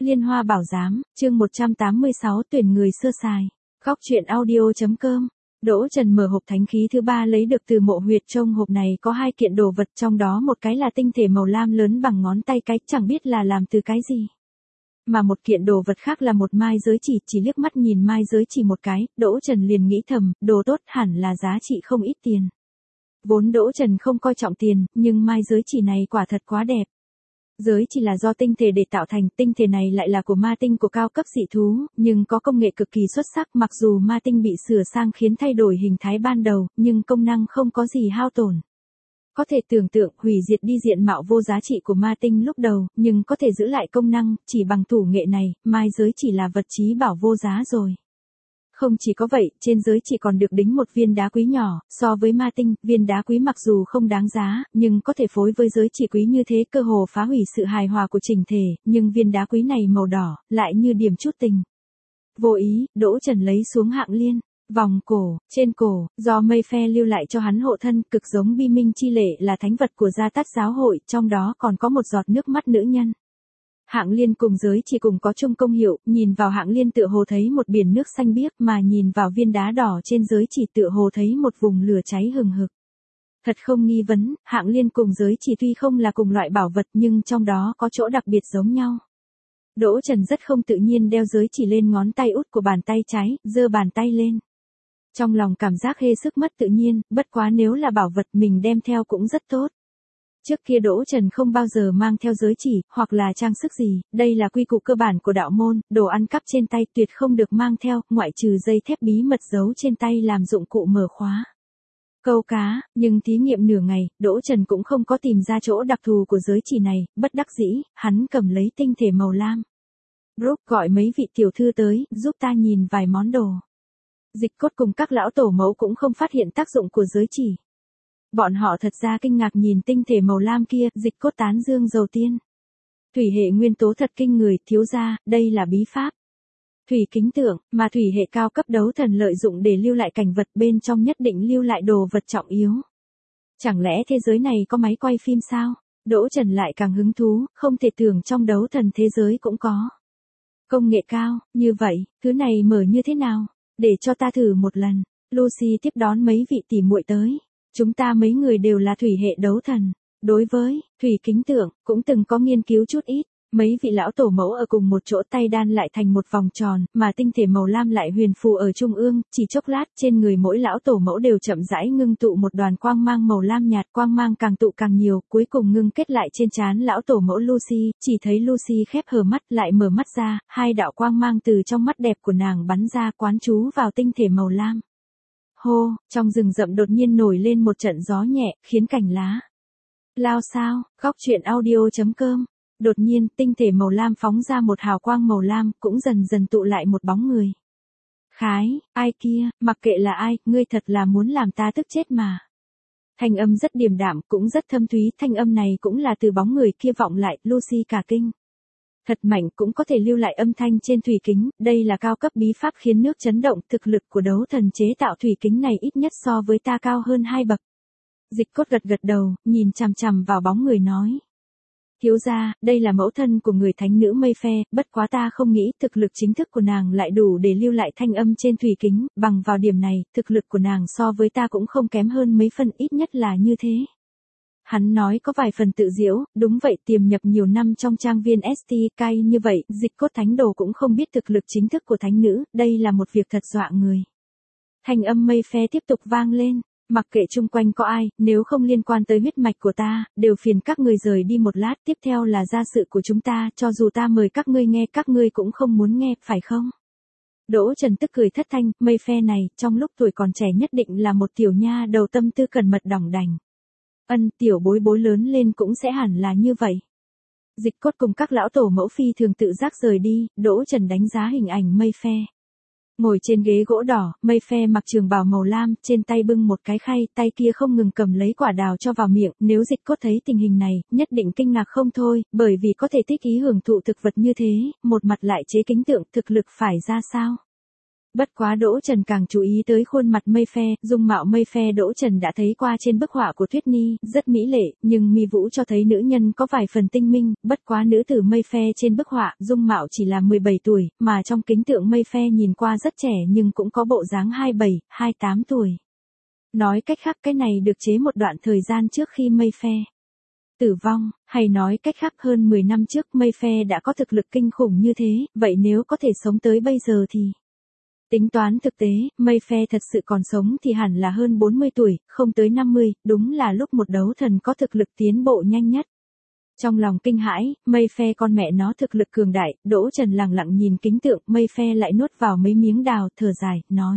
Liên Hoa Bảo Giám, chương 186 tuyển người sơ sài. Góc truyện audio.com. Đỗ Trần mở hộp thánh khí thứ 3 lấy được từ mộ huyệt. Trong hộp này có 2 kiện đồ vật, trong đó một cái là tinh thể màu lam lớn bằng ngón tay cái, chẳng biết là làm từ cái gì. Mà một kiện đồ vật khác là một mai giới chỉ liếc mắt nhìn mai giới chỉ một cái, Đỗ Trần liền nghĩ thầm, đồ tốt hẳn là giá trị không ít tiền. Vốn Đỗ Trần không coi trọng tiền, nhưng mai giới chỉ này quả thật quá đẹp. Giới chỉ là do tinh thể để tạo thành, tinh thể này lại là của ma tinh của cao cấp dị thú, nhưng có công nghệ cực kỳ xuất sắc, mặc dù ma tinh bị sửa sang khiến thay đổi hình thái ban đầu, nhưng công năng không có gì hao tổn. Có thể tưởng tượng hủy diệt đi diện mạo vô giá trị của ma tinh lúc đầu, nhưng có thể giữ lại công năng, chỉ bằng thủ nghệ này, mai giới chỉ là vật chí bảo vô giá rồi. Không chỉ có vậy, trên giới chỉ còn được đính một viên đá quý nhỏ, so với ma tinh, viên đá quý mặc dù không đáng giá, nhưng có thể phối với giới chỉ quý như thế cơ hồ phá hủy sự hài hòa của chỉnh thể, nhưng viên đá quý này màu đỏ, lại như điểm chút tình. Vô ý, Đỗ Trần lấy xuống hạng liên, vòng cổ, trên cổ, do mây phe lưu lại cho hắn hộ thân, cực giống bi minh chi lệ là thánh vật của Gia Tát giáo hội, trong đó còn có một giọt nước mắt nữ nhân. Hạng liên cùng giới chỉ cùng có chung công hiệu, nhìn vào hạng liên tựa hồ thấy một biển nước xanh biếc, mà nhìn vào viên đá đỏ trên giới chỉ tựa hồ thấy một vùng lửa cháy hừng hực. Thật không nghi vấn, hạng liên cùng giới chỉ tuy không là cùng loại bảo vật nhưng trong đó có chỗ đặc biệt giống nhau. Đỗ Trần rất không tự nhiên đeo giới chỉ lên ngón tay út của bàn tay trái, giơ bàn tay lên. Trong lòng cảm giác hê sức mất tự nhiên, bất quá nếu là bảo vật mình đem theo cũng rất tốt. Trước kia Đỗ Trần không bao giờ mang theo giới chỉ, hoặc là trang sức gì, đây là quy củ cơ bản của đạo môn, đồ ăn cắp trên tay tuyệt không được mang theo, ngoại trừ dây thép bí mật giấu trên tay làm dụng cụ mở khóa. Câu cá, nhưng thí nghiệm nửa ngày, Đỗ Trần cũng không có tìm ra chỗ đặc thù của giới chỉ này, bất đắc dĩ, hắn cầm lấy tinh thể màu lam. Brooke gọi mấy vị tiểu thư tới, giúp ta nhìn vài món đồ. Dịch Cốt cùng các lão tổ mẫu cũng không phát hiện tác dụng của giới chỉ. Bọn họ thật ra kinh ngạc nhìn tinh thể màu lam kia, Dịch Cốt tán dương dầu tiên. Thủy hệ nguyên tố thật kinh người, thiếu gia, đây là bí pháp. Thủy kính tượng, mà thủy hệ cao cấp đấu thần lợi dụng để lưu lại cảnh vật, bên trong nhất định lưu lại đồ vật trọng yếu. Chẳng lẽ thế giới này có máy quay phim sao? Đỗ Trần lại càng hứng thú, không thể tưởng trong đấu thần thế giới cũng có. Công nghệ cao, như vậy, thứ này mở như thế nào? Để cho ta thử một lần. Lucy tiếp đón mấy vị tỷ muội tới. Chúng ta mấy người đều là thủy hệ đấu thần. Đối với thủy kính tượng, cũng từng có nghiên cứu chút ít. Mấy vị lão tổ mẫu ở cùng một chỗ tay đan lại thành một vòng tròn, mà tinh thể màu lam lại huyền phù ở trung ương, chỉ chốc lát trên người mỗi lão tổ mẫu đều chậm rãi ngưng tụ một đoàn quang mang màu lam nhạt, quang mang càng tụ càng nhiều, cuối cùng ngưng kết lại trên trán lão tổ mẫu Lucy, chỉ thấy Lucy khép hờ mắt lại mở mắt ra, 2 đạo quang mang từ trong mắt đẹp của nàng bắn ra quán chú vào tinh thể màu lam. Hô, trong rừng rậm đột nhiên nổi lên một trận gió nhẹ, khiến cành lá lao xao. Góc truyện audio.com. Đột nhiên, tinh thể màu lam phóng ra một hào quang màu lam, cũng dần dần tụ lại một bóng người. Khái, ai kia, mặc kệ là ai, ngươi thật là muốn làm ta tức chết mà. Thanh âm rất điềm đạm, cũng rất thâm thúy, thanh âm này cũng là từ bóng người kia vọng lại, Lucy cả kinh. Thật mạnh, cũng có thể lưu lại âm thanh trên thủy kính, đây là cao cấp bí pháp khiến nước chấn động, thực lực của đấu thần chế tạo thủy kính này ít nhất so với ta cao hơn 2 bậc. Dịch Cốt gật gật đầu, nhìn chằm chằm vào bóng người nói. Thiếu gia, đây là mẫu thân của người thánh nữ mây phe, bất quá ta không nghĩ thực lực chính thức của nàng lại đủ để lưu lại thanh âm trên thủy kính, bằng vào điểm này, thực lực của nàng so với ta cũng không kém hơn mấy phân, ít nhất là như thế. Hắn nói có vài phần tự giễu, đúng vậy, tiềm nhập nhiều năm trong trang viên ST cay như vậy, Dịch Cốt thánh đồ cũng không biết thực lực chính thức của thánh nữ, đây là một việc thật dọa người. Thanh âm mây phe tiếp tục vang lên. Mặc kệ chung quanh có ai, nếu không liên quan tới huyết mạch của ta, đều phiền các người rời đi một lát, tiếp theo là gia sự của chúng ta, cho dù ta mời các ngươi nghe các ngươi cũng không muốn nghe, phải không? Đỗ Trần tức cười thất thanh, mây phe này, trong lúc tuổi còn trẻ nhất định là một tiểu nha đầu tâm tư cẩn mật đỏng đành. Tiểu bối bối lớn lên cũng sẽ hẳn là như vậy. Dịch Cốt cùng các lão tổ mẫu phi thường tự giác rời đi, Đỗ Trần đánh giá hình ảnh mây phe. Ngồi trên ghế gỗ đỏ, mây phe mặc trường bào màu lam, trên tay bưng một cái khay, tay kia không ngừng cầm lấy quả đào cho vào miệng, nếu Dịch Cốt thấy tình hình này, nhất định kinh ngạc không thôi, bởi vì có thể thích ý hưởng thụ thực vật như thế, một mặt lại chế kính tượng, thực lực phải ra sao? Bất quá Đỗ Trần càng chú ý tới khuôn mặt Mây Phe, dung mạo Mây Phe Đỗ Trần đã thấy qua trên bức họa của Tuyết Ni, rất mỹ lệ, nhưng mi vũ cho thấy nữ nhân có vài phần tinh minh, bất quá nữ tử Mây Phe trên bức họa, dung mạo chỉ là 17 tuổi, mà trong kính tượng Mây Phe nhìn qua rất trẻ nhưng cũng có bộ dáng 27, 28 tuổi. Nói cách khác cái này được chế một đoạn thời gian trước khi Mây Phe tử vong, hay nói cách khác hơn 10 năm trước Mây Phe đã có thực lực kinh khủng như thế, vậy nếu có thể sống tới bây giờ thì... Tính toán thực tế, Mây Phe thật sự còn sống thì hẳn là hơn 40 tuổi, không tới 50, đúng là lúc một đấu thần có thực lực tiến bộ nhanh nhất. Trong lòng kinh hãi, Mây Phe con mẹ nó thực lực cường đại, Đỗ Trần lặng lặng nhìn kính tượng, Mây Phe lại nuốt vào mấy miếng đào, thở dài, nói.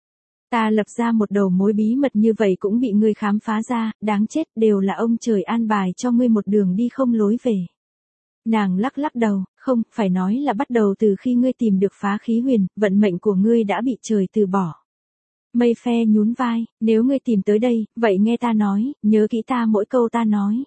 Ta lập ra một đầu mối bí mật như vậy cũng bị ngươi khám phá ra, đáng chết, đều là ông trời an bài cho ngươi một đường đi không lối về. Nàng lắc lắc đầu, không, phải nói là bắt đầu từ khi ngươi tìm được phá khí huyền, vận mệnh của ngươi đã bị trời từ bỏ. Mây Phe nhún vai, nếu ngươi tìm tới đây, vậy nghe ta nói, nhớ kỹ ta mỗi câu ta nói.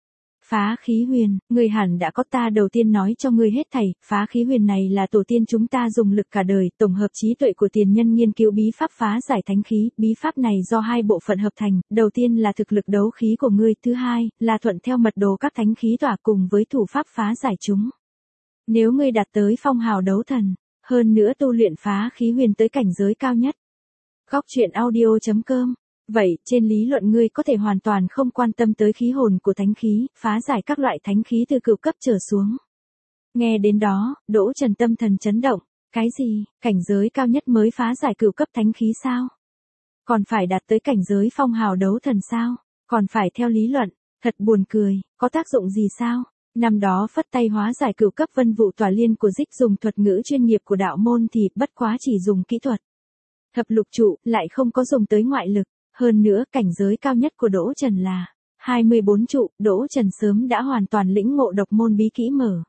Phá khí huyền, ngươi hẳn đã có ta đầu tiên nói cho ngươi hết thảy, phá khí huyền này là tổ tiên chúng ta dùng lực cả đời, tổng hợp trí tuệ của tiền nhân nghiên cứu bí pháp phá giải thánh khí, bí pháp này do hai bộ phận hợp thành, đầu tiên là thực lực đấu khí của ngươi, thứ hai, là thuận theo mật đồ các thánh khí tỏa cùng với thủ pháp phá giải chúng. Nếu ngươi đạt tới phong hào đấu thần, hơn nữa tu luyện phá khí huyền tới cảnh giới cao nhất. Góc truyện audio.com. Vậy, trên lý luận ngươi có thể hoàn toàn không quan tâm tới khí hồn của thánh khí, phá giải các loại thánh khí từ cửu cấp trở xuống. Nghe đến đó, Đỗ Trần tâm thần chấn động, cái gì, cảnh giới cao nhất mới phá giải cửu cấp thánh khí sao? Còn phải đạt tới cảnh giới phong hào đấu thần sao? Còn phải theo lý luận, thật buồn cười, có tác dụng gì sao? Năm đó phất tay hóa giải cửu cấp vân vụ tỏa liên của Dích dùng thuật ngữ chuyên nghiệp của đạo môn thì bất quá chỉ dùng kỹ thuật. Thập lục trụ lại không có dùng tới ngoại lực. Hơn nữa, cảnh giới cao nhất của Đỗ Trần là 24 trụ, Đỗ Trần sớm đã hoàn toàn lĩnh ngộ độc môn bí kỹ mở.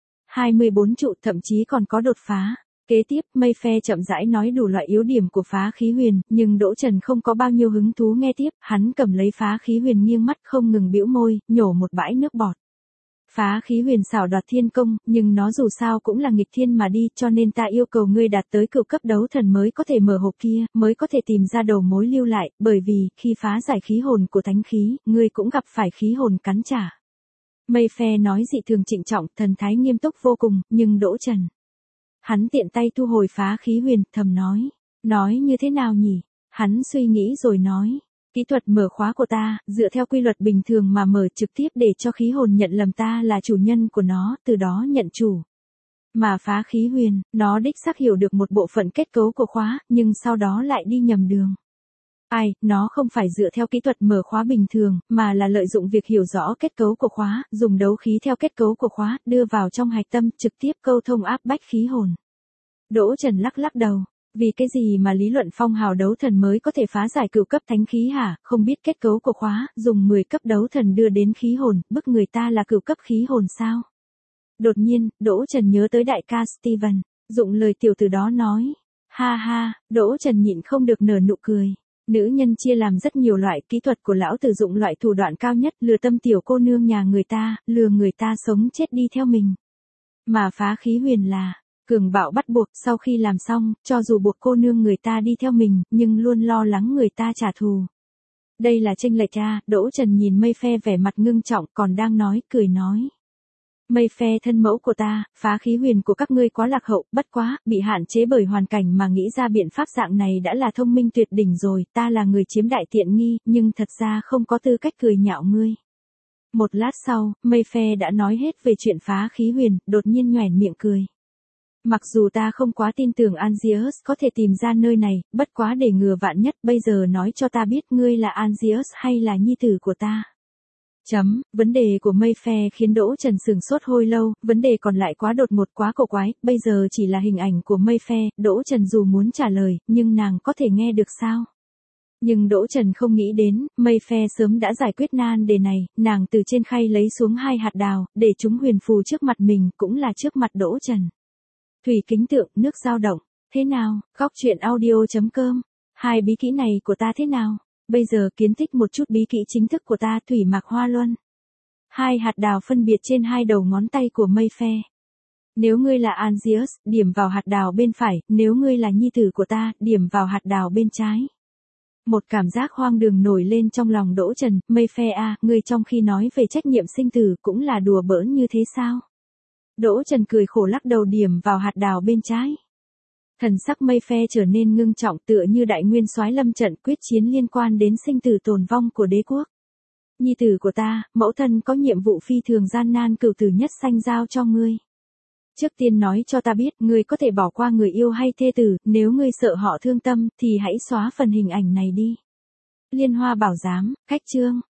24 trụ thậm chí còn có đột phá. Kế tiếp, Mây Phe chậm rãi nói đủ loại yếu điểm của phá khí huyền, nhưng Đỗ Trần không có bao nhiêu hứng thú nghe tiếp, hắn cầm lấy phá khí huyền nghiêng mắt không ngừng bĩu môi, nhổ một bãi nước bọt. Phá khí huyền xảo đoạt thiên công, nhưng nó dù sao cũng là nghịch thiên mà đi, cho nên ta yêu cầu ngươi đạt tới cửu cấp đấu thần mới có thể mở hộp kia, mới có thể tìm ra đầu mối lưu lại, bởi vì, khi phá giải khí hồn của thánh khí, ngươi cũng gặp phải khí hồn cắn trả. Mây Phe nói dị thường trịnh trọng, thần thái nghiêm túc vô cùng, nhưng Đỗ Trần. Hắn tiện tay thu hồi phá khí huyền, thầm nói như thế nào nhỉ? Hắn suy nghĩ rồi nói. Kỹ thuật mở khóa của ta, dựa theo quy luật bình thường mà mở trực tiếp để cho khí hồn nhận lầm ta là chủ nhân của nó, từ đó nhận chủ. Mà phá khí huyền, nó đích xác hiểu được một bộ phận kết cấu của khóa, nhưng sau đó lại đi nhầm đường. Nó không phải dựa theo kỹ thuật mở khóa bình thường, mà là lợi dụng việc hiểu rõ kết cấu của khóa, dùng đấu khí theo kết cấu của khóa, đưa vào trong hạch tâm, trực tiếp câu thông áp bách khí hồn. Đỗ Trần lắc lắc đầu. Vì cái gì mà lý luận phong hào đấu thần mới có thể phá giải cửu cấp thánh khí hả, không biết kết cấu của khóa, dùng 10 cấp đấu thần đưa đến khí hồn, bức người ta là cửu cấp khí hồn sao? Đột nhiên, Đỗ Trần nhớ tới đại ca Steven, dụng lời tiểu tử đó nói. Ha ha, Đỗ Trần nhịn không được nở nụ cười. Nữ nhân chia làm rất nhiều loại, kỹ thuật của lão tử dụng loại thủ đoạn cao nhất, lừa tâm tiểu cô nương nhà người ta, lừa người ta sống chết đi theo mình. Mà phá khí huyền là cường bạo bắt buộc, sau khi làm xong, cho dù buộc cô nương người ta đi theo mình, nhưng luôn lo lắng người ta trả thù. Đây là chênh lệch a. Đỗ Trần nhìn Mây Phe vẻ mặt ngưng trọng, còn đang nói, cười nói. Mây Phe thân mẫu của ta, phá khí huyền của các ngươi quá lạc hậu, bất quá, bị hạn chế bởi hoàn cảnh mà nghĩ ra biện pháp dạng này đã là thông minh tuyệt đỉnh rồi, ta là người chiếm đại tiện nghi, nhưng thật ra không có tư cách cười nhạo ngươi. Một lát sau, Mây Phe đã nói hết về chuyện phá khí huyền, đột nhiên nhoẻn miệng cười. Mặc dù ta không quá tin tưởng Angius có thể tìm ra nơi này, bất quá để ngừa vạn nhất, bây giờ nói cho ta biết ngươi là Angius hay là nhi tử của ta. Vấn đề của Mây Phe khiến Đỗ Trần sửng sốt hồi lâu, vấn đề còn lại quá đột ngột quá cổ quái, bây giờ chỉ là hình ảnh của Mây Phe, Đỗ Trần dù muốn trả lời, nhưng nàng có thể nghe được sao? Nhưng Đỗ Trần không nghĩ đến, Mây Phe sớm đã giải quyết nan đề này, nàng từ trên khay lấy xuống 2 hạt đào, để chúng huyền phù trước mặt mình, cũng là trước mặt Đỗ Trần. Thủy kính tượng, nước dao động, thế nào, góc truyện audio.com, 2 bí kỹ này của ta thế nào? Bây giờ kiến thức một chút bí kỹ chính thức của ta, Thủy Mạc Hoa Luân. 2 hạt đào phân biệt trên 2 đầu ngón tay của Mây Phe. Nếu ngươi là Angius, điểm vào hạt đào bên phải, nếu ngươi là nhi tử của ta, điểm vào hạt đào bên trái. Một cảm giác hoang đường nổi lên trong lòng Đỗ Trần, Mayfair à, ngươi trong khi nói về trách nhiệm sinh tử cũng là đùa bỡn như thế sao? Đỗ Trần cười khổ lắc đầu điểm vào hạt đào bên trái. Thần sắc Mayfair trở nên ngưng trọng tựa như đại nguyên soái lâm trận quyết chiến liên quan đến sinh tử tồn vong của đế quốc. Nhi tử của ta, mẫu thân có nhiệm vụ phi thường gian nan cửu tử nhất sanh giao cho ngươi. Trước tiên nói cho ta biết, ngươi có thể bỏ qua người yêu hay thê tử, nếu ngươi sợ họ thương tâm, thì hãy xóa phần hình ảnh này đi. Liên Hoa bảo giám, khách trương.